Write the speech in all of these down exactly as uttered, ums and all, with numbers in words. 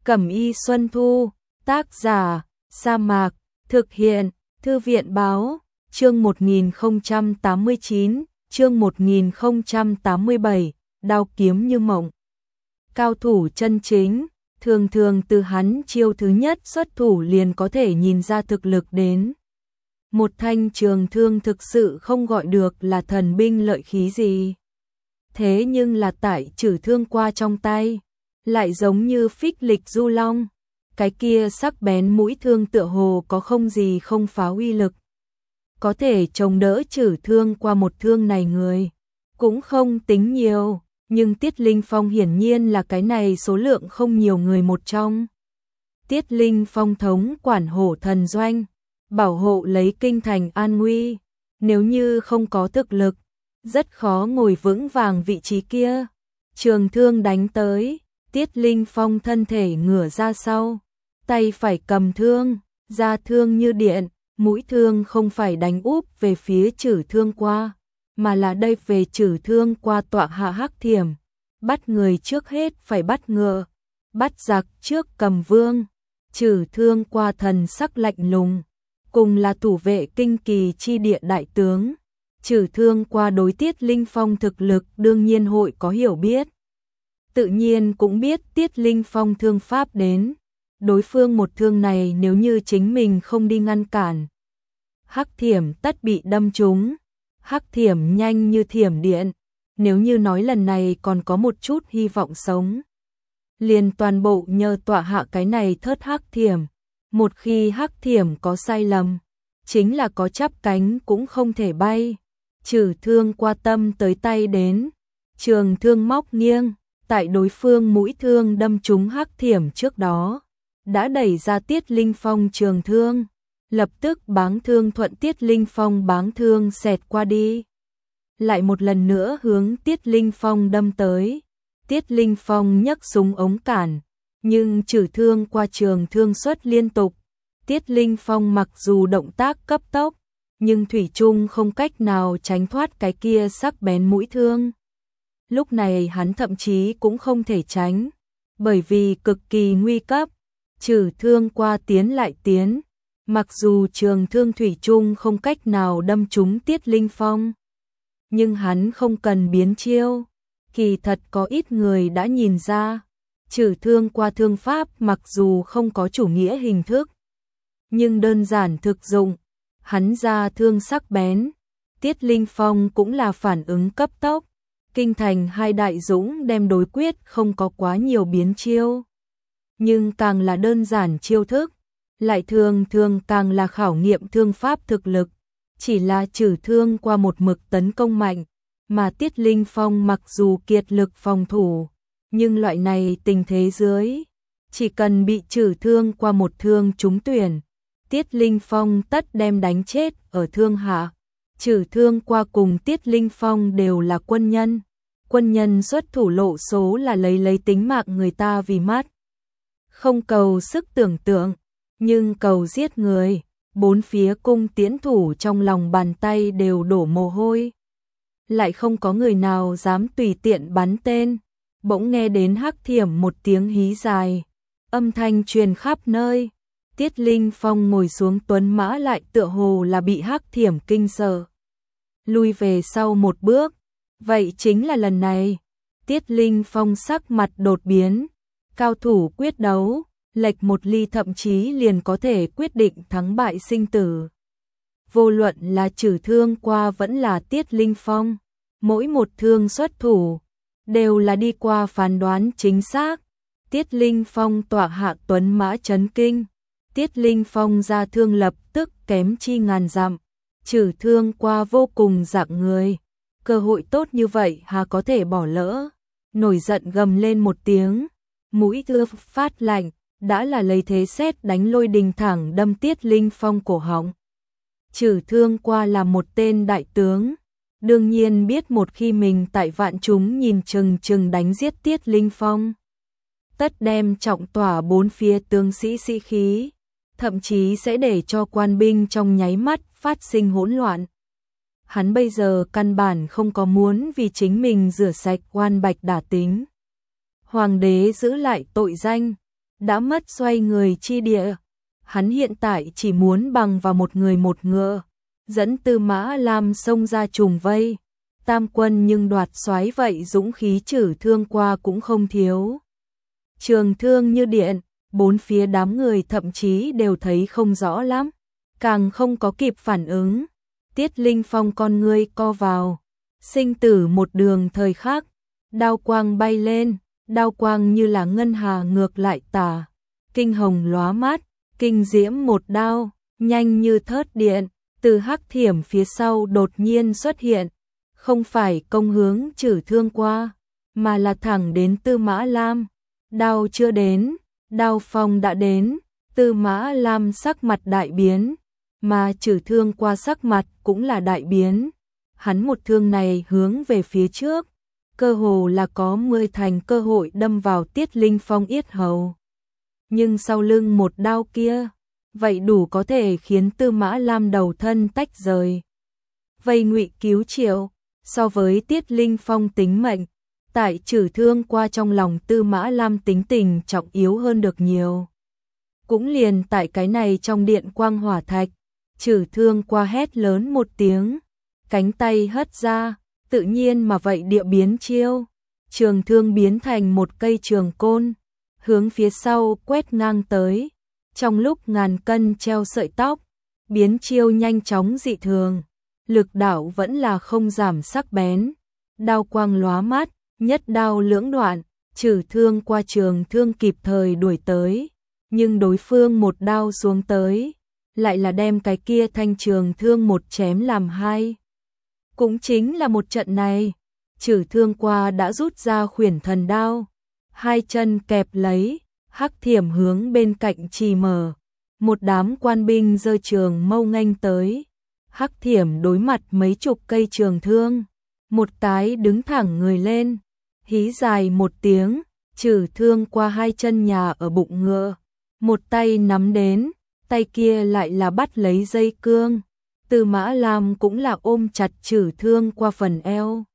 Cẩm y Xuân Thu, tác giả, Sa Mạc, thực hiện, Thư viện Báo, chương một nghìn không trăm tám mươi chín, chương một nghìn không trăm tám mươi bảy, đao kiếm như mộng. Cao thủ chân chính, thường thường từ hắn chiêu thứ nhất xuất thủ liền có thể nhìn ra thực lực đến. Một thanh trường thương thực sự không gọi được là thần binh lợi khí gì. Thế nhưng là tại trừ thương qua trong tay, lại giống như phích lịch du long, cái kia sắc bén mũi thương tựa hồ có không gì không phá uy lực. Có thể chống đỡ trừ thương qua một thương này người, cũng không tính nhiều, nhưng Tiết Linh Phong hiển nhiên là cái này số lượng không nhiều người một trong. Tiết Linh Phong thống quản Hổ Thần Doanh, bảo hộ lấy kinh thành an nguy, nếu như không có thực lực, rất khó ngồi vững vàng vị trí kia. Trường thương đánh tới, Tiết Linh Phong thân thể ngửa ra sau, tay phải cầm thương, ra thương như điện, mũi thương không phải đánh úp về phía trừ thương qua, mà là đây về trừ thương qua tọa hạ hắc thiểm. Bắt người trước hết phải bắt ngựa, bắt giặc trước cầm vương. Trừ thương qua thần sắc lạnh lùng, cùng là thủ vệ kinh kỳ chi địa đại tướng. Trừ thương qua đối Tiết Linh Phong thực lực đương nhiên hội có hiểu biết. Tự nhiên cũng biết Tiết Linh Phong thương pháp đến. Đối phương một thương này nếu như chính mình không đi ngăn cản, hắc thiểm tất bị đâm trúng. Hắc thiểm nhanh như thiểm điện, nếu như nói lần này còn có một chút hy vọng sống, liền toàn bộ nhờ tọa hạ cái này thớt hắc thiểm. Một khi hắc thiểm có sai lầm, chính là có chắp cánh cũng không thể bay. Trừ thương qua tâm tới tay đến, trường thương móc nghiêng, tại đối phương mũi thương đâm trúng hắc thiểm trước đó, đã đẩy ra Tiết Linh Phong trường thương, lập tức báng thương thuận Tiết Linh Phong báng thương xẹt qua đi. Lại một lần nữa hướng Tiết Linh Phong đâm tới. Tiết Linh Phong nhấc súng ống cản, nhưng trừ thương qua trường thương xuất liên tục. Tiết Linh Phong mặc dù động tác cấp tốc, nhưng thủy chung không cách nào tránh thoát cái kia sắc bén mũi thương. Lúc này hắn thậm chí cũng không thể tránh, bởi vì cực kỳ nguy cấp. Trừ thương qua tiến lại tiến, mặc dù trường thương thủy chung không cách nào đâm trúng Tiết Linh Phong, nhưng hắn không cần biến chiêu. Kỳ thật có ít người đã nhìn ra, trừ thương qua thương pháp mặc dù không có chủ nghĩa hình thức, nhưng đơn giản thực dụng. Hắn ra thương sắc bén, Tiết Linh Phong cũng là phản ứng cấp tốc. Kinh thành hai đại dũng đem đối quyết không có quá nhiều biến chiêu, nhưng càng là đơn giản chiêu thức, lại thường thường càng là khảo nghiệm thương pháp thực lực. Chỉ là trừ thương qua một mực tấn công mạnh, mà Tiết Linh Phong mặc dù kiệt lực phòng thủ, nhưng loại này tình thế dưới, chỉ cần bị trừ thương qua một thương trúng tuyển, Tiết Linh Phong tất đem đánh chết ở thương hạ. Trừ thương qua cùng Tiết Linh Phong đều là quân nhân, quân nhân xuất thủ lộ số là lấy lấy tính mạng người ta vì mắt, không cầu sức tưởng tượng, nhưng cầu giết người. Bốn phía cung tiễn thủ trong lòng bàn tay đều đổ mồ hôi, lại không có người nào dám tùy tiện bắn tên. Bỗng nghe đến hắc thiểm một tiếng hí dài, âm thanh truyền khắp nơi. Tiết Linh Phong ngồi xuống tuấn mã lại tựa hồ là bị hắc thiểm kinh sợ, lui về sau một bước. Vậy chính là lần này. Tiết Linh Phong sắc mặt đột biến, cao thủ quyết đấu, lệch một ly thậm chí liền có thể quyết định thắng bại sinh tử. Vô luận là trừ thương qua vẫn là Tiết Linh Phong, mỗi một thương xuất thủ đều là đi qua phán đoán chính xác. Tiết Linh Phong tọa hạ tuấn mã chấn kinh, Tiết Linh Phong ra thương lập tức kém chi ngàn dặm. Trừ thương qua vô cùng dạng người, cơ hội tốt như vậy hà có thể bỏ lỡ. Nổi giận gầm lên một tiếng, mũi thương phát lạnh, đã là lấy thế sét đánh lôi đình thẳng đâm Tiết Linh Phong cổ họng. Trừ thương qua là một tên đại tướng, đương nhiên biết một khi mình tại vạn chúng nhìn chừng chừng đánh giết Tiết Linh Phong, tất đem trọng tỏa bốn phía tướng sĩ sĩ khí, thậm chí sẽ để cho quan binh trong nháy mắt phát sinh hỗn loạn. Hắn bây giờ căn bản không có muốn vì chính mình rửa sạch oan bạch đả tính. Hoàng đế giữ lại tội danh, đã mất xoay người chi địa. Hắn hiện tại chỉ muốn bằng vào một người một ngựa, dẫn Tư Mã Lam xông ra trùng vây. Tam quân nhưng đoạt soái vậy dũng khí Trử Thương qua cũng không thiếu. Trường thương như điện, bốn phía đám người thậm chí đều thấy không rõ lắm, càng không có kịp phản ứng. Tiết Linh Phong con ngươi co vào, sinh tử một đường thời khắc, đao quang bay lên, đao quang như là ngân hà ngược lại tả, kinh hồng lóa mắt, kinh diễm một đao, nhanh như thớt điện, từ hắc thiểm phía sau đột nhiên xuất hiện, không phải công hướng Trử Thương qua, mà là thẳng đến Tư Mã Lam. Đao chưa đến, đao phong đã đến, Tư Mã Lam sắc mặt đại biến, mà Trử Thương qua sắc mặt cũng là đại biến. Hắn một thương này hướng về phía trước, cơ hồ là có mười thành cơ hội đâm vào Tiết Linh Phong yết hầu. Nhưng sau lưng một đao kia, vậy đủ có thể khiến Tư Mã Lam đầu thân tách rời. Vây ngụy cứu triệu, so với Tiết Linh Phong tính mệnh, tại Trử Thương qua trong lòng Tư Mã Lam tính tình trọng yếu hơn được nhiều. Cũng liền tại cái này trong điện quang hỏa thạch, Trử Thương qua hét lớn một tiếng, cánh tay hất ra, tự nhiên mà vậy địa biến chiêu, trường thương biến thành một cây trường côn, hướng phía sau quét ngang tới, trong lúc ngàn cân treo sợi tóc, biến chiêu nhanh chóng dị thường, lực đạo vẫn là không giảm sắc bén, đao quang lóa mắt, nhất đao lưỡng đoạn, Trử Thương qua trường thương kịp thời đuổi tới, nhưng đối phương một đao xuống tới, lại là đem cái kia thanh trường thương một chém làm hai. Cũng chính là một trận này, Trử Thương qua đã rút ra khuyển thần đao, hai chân kẹp lấy, hắc thiểm hướng bên cạnh trì mở, một đám quan binh giơ trường mâu nghênh tới, hắc thiểm đối mặt mấy chục cây trường thương, một cái đứng thẳng người lên, hí dài một tiếng, Trử Thương qua hai chân nhà ở bụng ngựa, một tay nắm đến, tay kia lại là bắt lấy dây cương. Tư Mã Lam cũng là ôm chặt Trử Thương qua phần eo,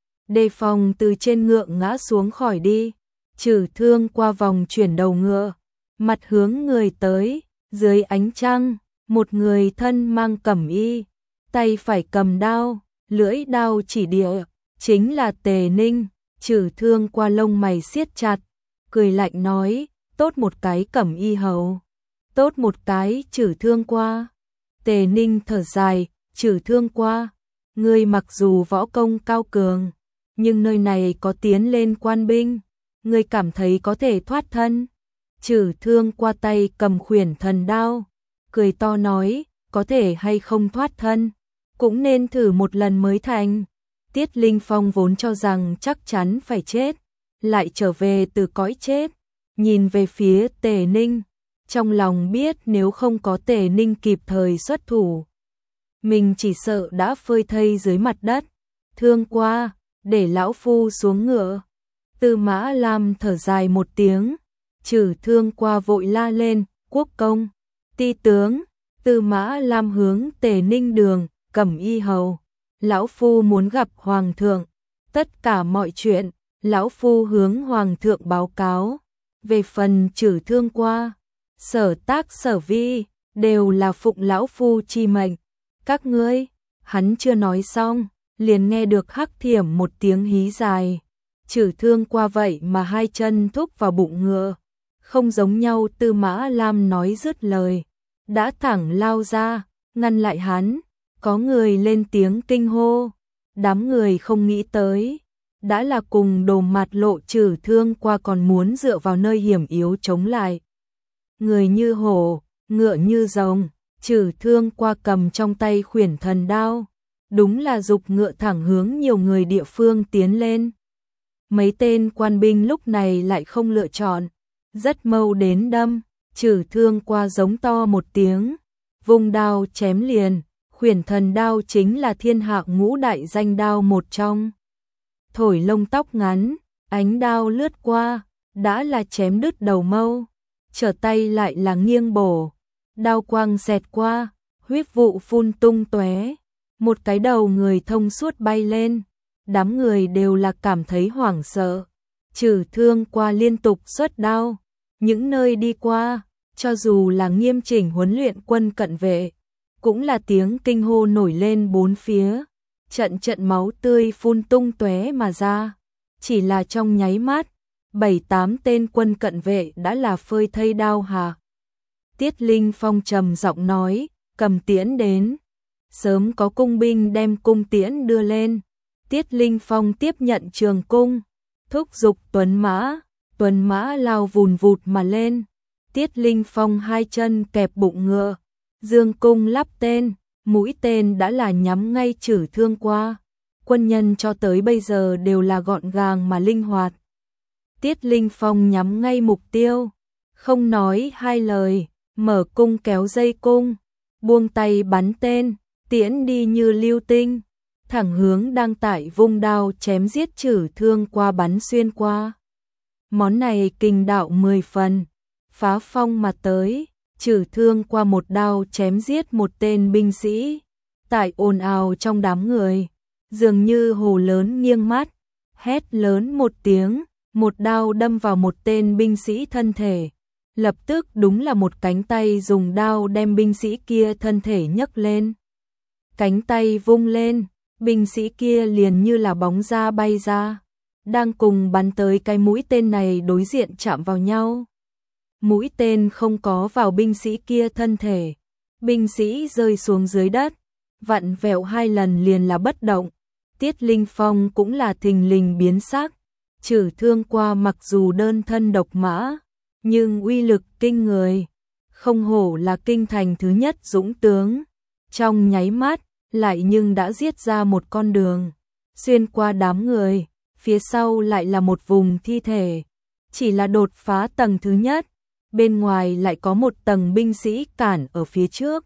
đề phòng từ trên ngựa ngã xuống khỏi đi. Trử Thương qua vòng chuyển đầu ngựa, mặt hướng người tới, dưới ánh trăng, một người thân mang cẩm y, tay phải cầm đao, lưỡi đao chỉ địa, chính là Tề Ninh. Trử Thương qua lông mày siết chặt, cười lạnh nói, tốt một cái cẩm y hầu, tốt một cái Trử Thương qua. Tề Ninh thở dài, Trử Thương qua, ngươi mặc dù võ công cao cường, nhưng nơi này có tiến lên quan binh, ngươi cảm thấy có thể thoát thân. Trử Thương qua tay cầm khuyển thần đao, cười to nói, có thể hay không thoát thân, cũng nên thử một lần mới thành. Tiết Linh Phong vốn cho rằng chắc chắn phải chết, lại trở về từ cõi chết, nhìn về phía Tề Ninh, trong lòng biết nếu không có Tề Ninh kịp thời xuất thủ, mình chỉ sợ đã phơi thây dưới mặt đất. Thương qua, để lão phu xuống ngựa. Tư Mã Lam thở dài một tiếng, Trử Thương qua vội la lên, quốc công, ti tướng. Tư Mã Lam hướng Tề Ninh đường, cẩm y hầu, lão phu muốn gặp hoàng thượng, tất cả mọi chuyện, lão phu hướng hoàng thượng báo cáo. Về phần Trử Thương qua, sở tác sở vi, đều là phụng lão phu chi mệnh. Các ngươi, hắn chưa nói xong, liền nghe được hắc thiểm một tiếng hí dài. Trử Thương qua vậy mà hai chân thúc vào bụng ngựa, không giống nhau. Tư Mã Lam nói dứt lời, đã thẳng lao ra, ngăn lại hắn. Có người lên tiếng kinh hô, đám người không nghĩ tới, đã là cùng đồ mặt lộ Trử Thương qua còn muốn dựa vào nơi hiểm yếu chống lại. Người như hổ, ngựa như rồng, Trử Thương qua cầm trong tay khuyển thần đao, đúng là dục ngựa thẳng hướng nhiều người địa phương tiến lên. Mấy tên quan binh lúc này lại không lựa chọn, rất mâu đến đâm. Trử Thương qua giống to một tiếng, vung đao chém liền. Khuyển thần đao chính là thiên hạ ngũ đại danh đao một trong. Thổi lông tóc ngắn, ánh đao lướt qua, đã là chém đứt đầu mâu, trở tay lại là nghiêng bổ, đao quang xẹt qua, huyết vụ phun tung tóe, một cái đầu người thông suốt bay lên, đám người đều là cảm thấy hoảng sợ. Trử Thương qua liên tục xuất đao, Những nơi đi qua, cho dù là nghiêm chỉnh huấn luyện quân cận vệ, cũng là tiếng kinh hô nổi lên bốn phía, trận trận máu tươi phun tung tóe mà ra. Chỉ là trong nháy mắt, bảy tám tên quân cận vệ đã là phơi thây đao hà. Tiết Linh Phong trầm giọng nói, cầm tiễn đến. Sớm có cung binh đem cung tiễn đưa lên. Tiết Linh Phong tiếp nhận trường cung, thúc giục tuấn mã, tuấn mã lao vùn vụt mà lên. Tiết Linh Phong hai chân kẹp bụng ngựa, dương cung lắp tên, mũi tên đã là nhắm ngay Trử Thương qua. Quân nhân cho tới bây giờ đều là gọn gàng mà linh hoạt. Tiết Linh Phong nhắm ngay mục tiêu, không nói hai lời, mở cung kéo dây cung, buông tay bắn tên, tiễn đi như lưu tinh, thẳng hướng đang tại vung đao chém giết Trử Thương qua bắn xuyên qua. Món này kình đạo mười phần, phá phong mà tới, Trử Thương qua một đao chém giết một tên binh sĩ, tại ồn ào trong đám người, dường như hồ lớn nghiêng mắt, hét lớn một tiếng, một đao đâm vào một tên binh sĩ thân thể, lập tức đúng là một cánh tay dùng đao đem binh sĩ kia thân thể nhấc lên. Cánh tay vung lên, binh sĩ kia liền như là bóng ra bay ra, đang cùng bắn tới cái mũi tên này đối diện chạm vào nhau. Mũi tên không có vào binh sĩ kia thân thể, binh sĩ rơi xuống dưới đất, vặn vẹo hai lần liền là bất động. Tiết Linh Phong cũng là thình lình biến sắc, Trử Thương qua mặc dù đơn thân độc mã, nhưng uy lực kinh người, không hổ là kinh thành thứ nhất dũng tướng. Trong nháy mắt, lại nhưng đã giết ra một con đường, xuyên qua đám người, phía sau lại là một vùng thi thể. Chỉ là đột phá tầng thứ nhất, bên ngoài lại có một tầng binh sĩ cản ở phía trước.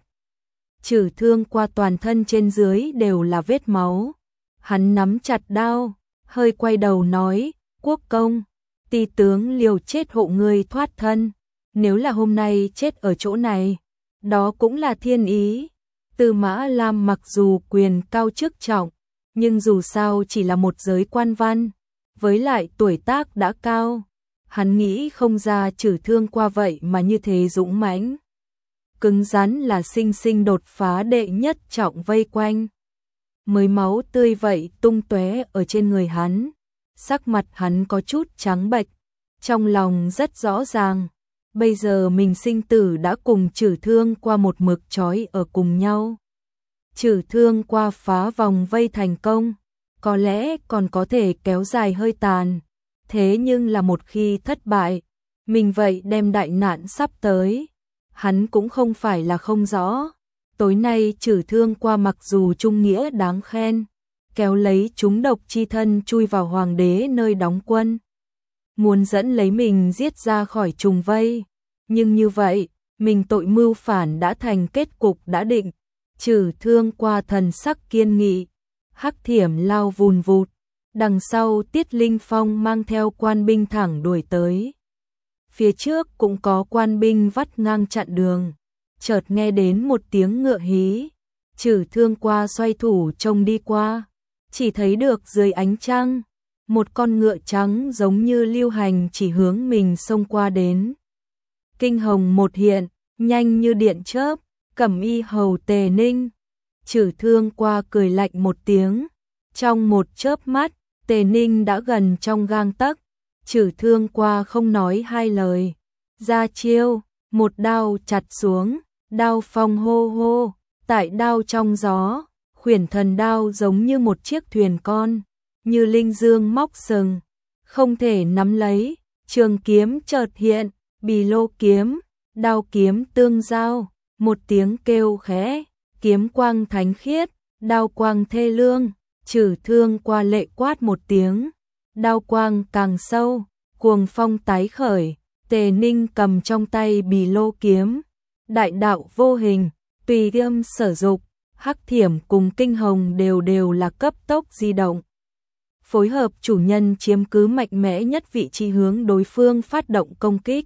Trử Thương qua toàn thân trên dưới đều là vết máu. Hắn nắm chặt đao, hơi quay đầu nói, quốc công, tỳ tướng liều chết hộ ngươi thoát thân, nếu là hôm nay chết ở chỗ này, đó cũng là thiên ý. Tư Mã Lam mặc dù quyền cao chức trọng, nhưng dù sao chỉ là một giới quan văn, với lại tuổi tác đã cao, hắn nghĩ không ra Trử Thương qua vậy mà như thế dũng mãnh, cứng rắn là sinh sinh đột phá đệ nhất trọng vây quanh. Mới máu tươi vậy tung tóe ở trên người hắn, sắc mặt hắn có chút trắng bệch, trong lòng rất rõ ràng, bây giờ mình sinh tử đã cùng Trử Thương qua một mực trói ở cùng nhau. Trử Thương qua phá vòng vây thành công, có lẽ còn có thể kéo dài hơi tàn, thế nhưng là một khi thất bại, mình vậy đem đại nạn sắp tới, hắn cũng không phải là không rõ. Tối nay Trử Thương qua mặc dù trung nghĩa đáng khen, kéo lấy chúng độc chi thân chui vào hoàng đế nơi đóng quân, muốn dẫn lấy mình giết ra khỏi trùng vây, nhưng như vậy, mình tội mưu phản đã thành kết cục đã định. Trử Thương qua thần sắc kiên nghị, hắc thiểm lao vùn vụt, đằng sau Tiết Linh Phong mang theo quan binh thẳng đuổi tới. Phía trước cũng có quan binh vắt ngang chặn đường. Chợt nghe đến một tiếng ngựa hí, Trử Thương qua xoay thủ trông đi qua, chỉ thấy được dưới ánh trăng, một con ngựa trắng giống như lưu hành chỉ hướng mình xông qua đến. Kinh hồng một hiện, nhanh như điện chớp, cẩm y hầu Tề Ninh. Trử Thương qua cười lạnh một tiếng, trong một chớp mắt, Tề Ninh đã gần trong gang tấc. Trử Thương qua không nói hai lời, ra chiêu, một đao chặt xuống. Đao phong hô hô, tại đao trong gió, khuyển thần đao giống như một chiếc thuyền con, như linh dương móc sừng, không thể nắm lấy, trường kiếm chợt hiện, bì lô kiếm, đao kiếm tương giao, một tiếng kêu khẽ, kiếm quang thánh khiết, đao quang thê lương, Trử Thương qua lệ quát một tiếng, đao quang càng sâu, cuồng phong tái khởi, Tề Ninh cầm trong tay bì lô kiếm. Đại đạo vô hình, tùy tiêm sở dục, hắc thiểm cùng kinh hồng đều đều là cấp tốc di động. Phối hợp chủ nhân chiếm cứ mạnh mẽ nhất vị trí hướng đối phương phát động công kích.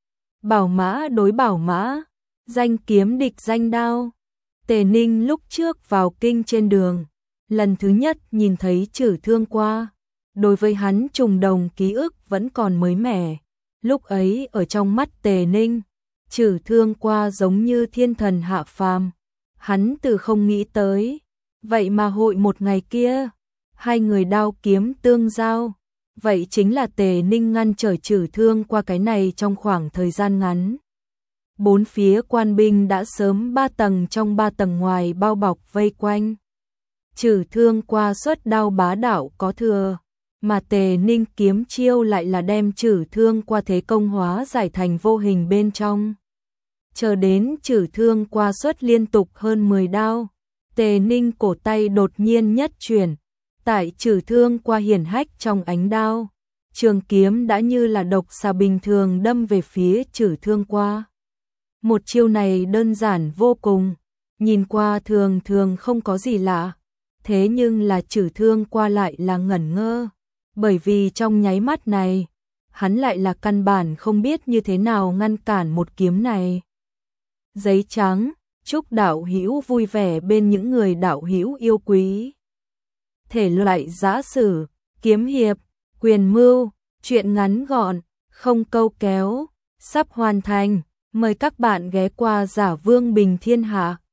Bảo mã đối bảo mã, danh kiếm địch danh đao. Tề Ninh lúc trước vào kinh trên đường, lần thứ nhất nhìn thấy Trử Thương qua. Đối với hắn trùng đồng ký ức vẫn còn mới mẻ. Lúc ấy ở trong mắt Tề Ninh, Trử Thương qua giống như thiên thần hạ phàm, hắn từ không nghĩ tới, vậy mà hội một ngày kia, hai người đao kiếm tương giao, vậy chính là Tề Ninh ngăn trở Trử Thương qua cái này trong khoảng thời gian ngắn. Bốn phía quan binh đã sớm ba tầng trong ba tầng ngoài bao bọc vây quanh. Trử Thương qua xuất đao bá đạo có thừa, mà Tề Ninh kiếm chiêu lại là đem Trử Thương qua thế công hóa giải thành vô hình bên trong. Chờ đến Trử Thương qua xuất liên tục hơn mười đao, Tề Ninh cổ tay đột nhiên nhất chuyển, tại Trử Thương qua hiển hách trong ánh đao, trường kiếm đã như là độc xà bình thường đâm về phía Trử Thương qua. Một chiêu này đơn giản vô cùng, nhìn qua thường thường không có gì lạ, thế nhưng là Trử Thương qua lại là ngẩn ngơ, bởi vì trong nháy mắt này, hắn lại là căn bản không biết như thế nào ngăn cản một kiếm này. Giấy trắng, chúc đạo hữu vui vẻ bên những người đạo hữu yêu quý. Thể loại giã sử, kiếm hiệp, quyền mưu, truyện ngắn gọn, không câu kéo, sắp hoàn thành. Mời các bạn ghé qua Giả Vương Bình Thiên Hạ.